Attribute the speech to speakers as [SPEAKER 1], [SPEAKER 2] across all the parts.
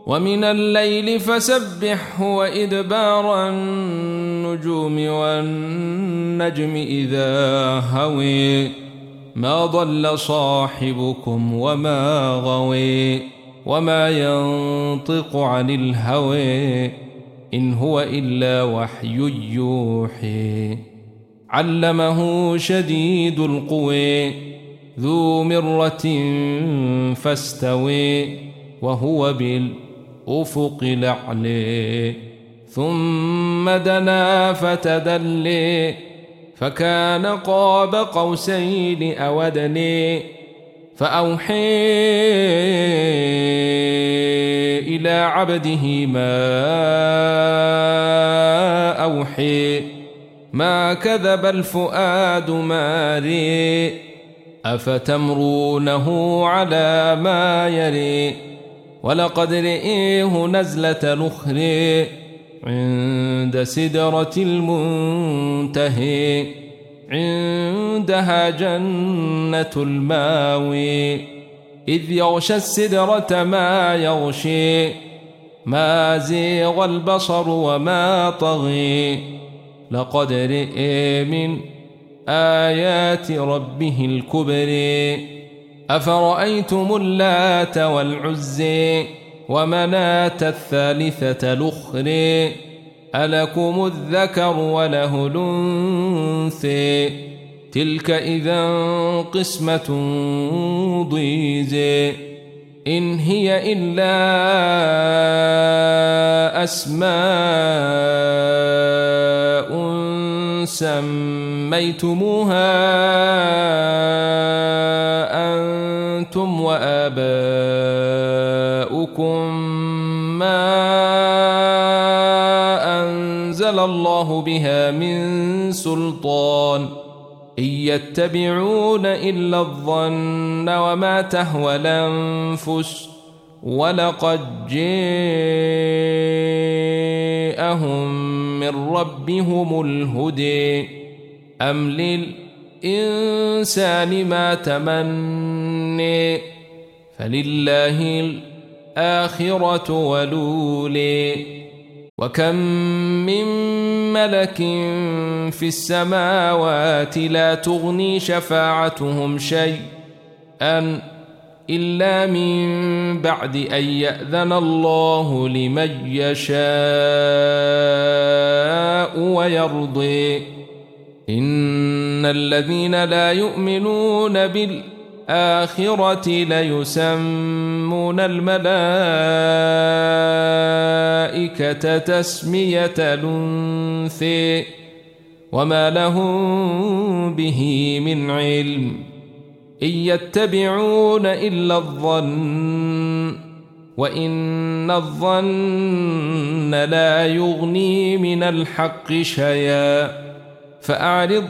[SPEAKER 1] ومن الليل فسبحه وإدبار النجوم والنجم إذا هوي ما ضل صاحبكم وما غوي وما ينطق عن الهوى إن هو إلا وحي يوحي علمه شديد القوى ذو مرة فاستوي وهو بالأفق الأعلى ثم دنا فتدلي فكان قاب قوسين أو أدنى فأوحي إلى عبده ما أوحي ما كذب الفؤاد ما رئ أفتمرونه على ما يري ولقد رئيه نزلة الأخر عند سدرة المنتهى عندها جنة الماوي إذ يغشى السدرة ما يغشي ما زيغ البصر وما طغي لقد رئي من آيات ربه الكبر أفرأيتم اللات والعزي ومناة الثالثة الأخرى ألكم الذكر وله الأنثى تلك إذا قسمة ضيزى إن هي إلا أسماء سميتموها أنتم وآباؤكم ما أنزل الله بها من سلطان إن يتبعون إلا الظن وما تهوى الأنفس ولقد جاءهم من ربهم الهدى أم للإنسان ما تمنى فلله الآخرة والأولى وكم من ملك في السماوات لا تغني شفاعتهم شيئا إلا من بعد أن يأذن الله لمن يشاء ويرضي إن الذين لا يؤمنون بالآخرة ليسمون الملائكة تسمية الأنثى وما لهم به من علم إن يتبعون إلا الظن وإن الظن لا يغني من الحق شيئا فأعرض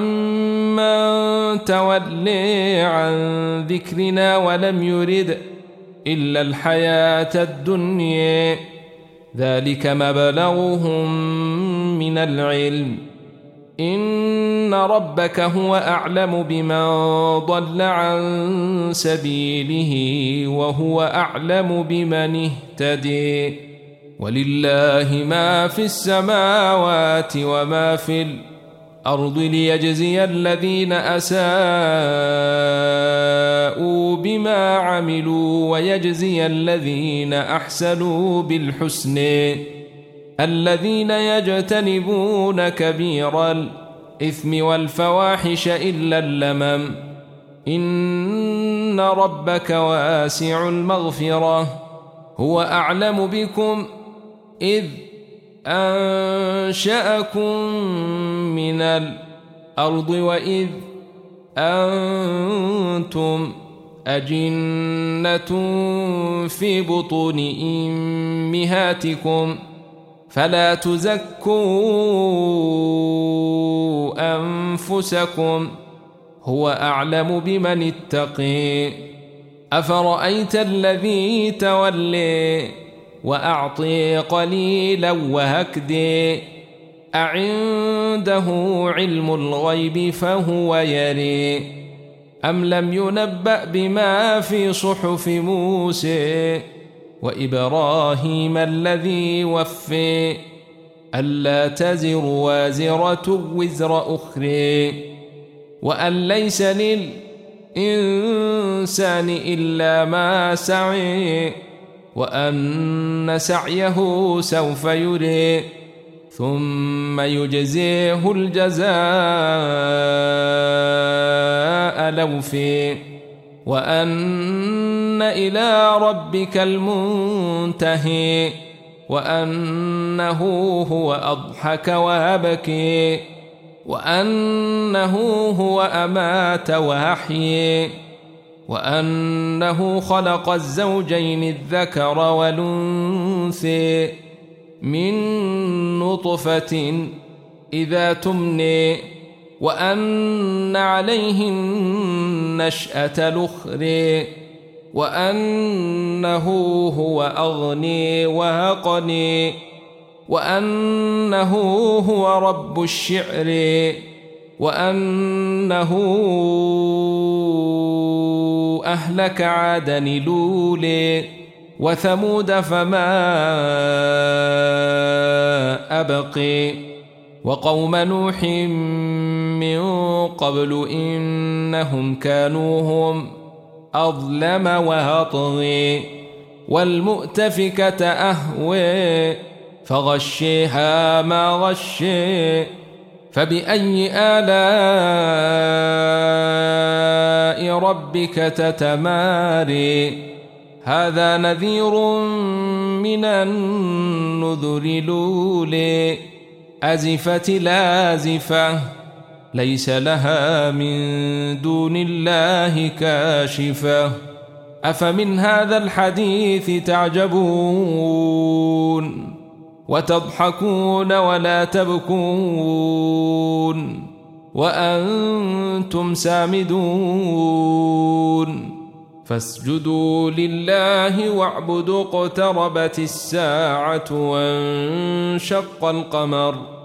[SPEAKER 1] عمن تولي عن ذكرنا ولم يرد إلا الحياة الدنيا ذلك مبلغهم من العلم إن ربك هو أعلم بمن ضل عن سبيله وهو أعلم بمن اهتدي ولله ما في السماوات وما في الأرض ليجزي الذين أساءوا بما عملوا ويجزي الذين أحسنوا بالحسن الذين يجتنبون كبير الإثم والفواحش إلا اللمم إن ربك واسع المغفرة هو أعلم بكم إذ أنشأكم من الأرض وإذ أنتم أجنة في بطون أمهاتكم فلا تزكوا أنفسكم هو أعلم بمن اتقي أفرأيت الذي تولي وأعطي قليلا وهكدي أعنده علم الغيب فهو يري أم لم ينبأ بما في صحف موسى وإبراهيم الذي وفي ألا تزر وازرة وزر أخرى وأن ليس للإنسان إلا ما سعي وأن سعيه سوف يري ثم يجزيه الجزاء الأوفى وأن إلى ربك المنتهي وأنه هو أضحك وأبكي وأنه هو أمات وأحيي وأنه خلق الزوجين الذكر والأنثى من نطفة إذا تمني وأن عليه النشأة الأخرى وأنه هو أغني وأقني وأنه هو رب الشعر وأنه أهلك عادا لولي وثمود فما أبقي وقوم نوح من قبل إنهم كانوا هم أظلم وأطغي والمؤتفكة أهوي فغشيها ما غشي فبأي آلاء ربك تتماري هذا نذير من النذر الأولى أزفت الآزفة ليس لها من دون الله كاشفة أفمن هذا الحديث تعجبون وتضحكون ولا تبكون وأنتم سامدون فاسجدوا لله واعبدوا اقتربت الساعة وانشق القمر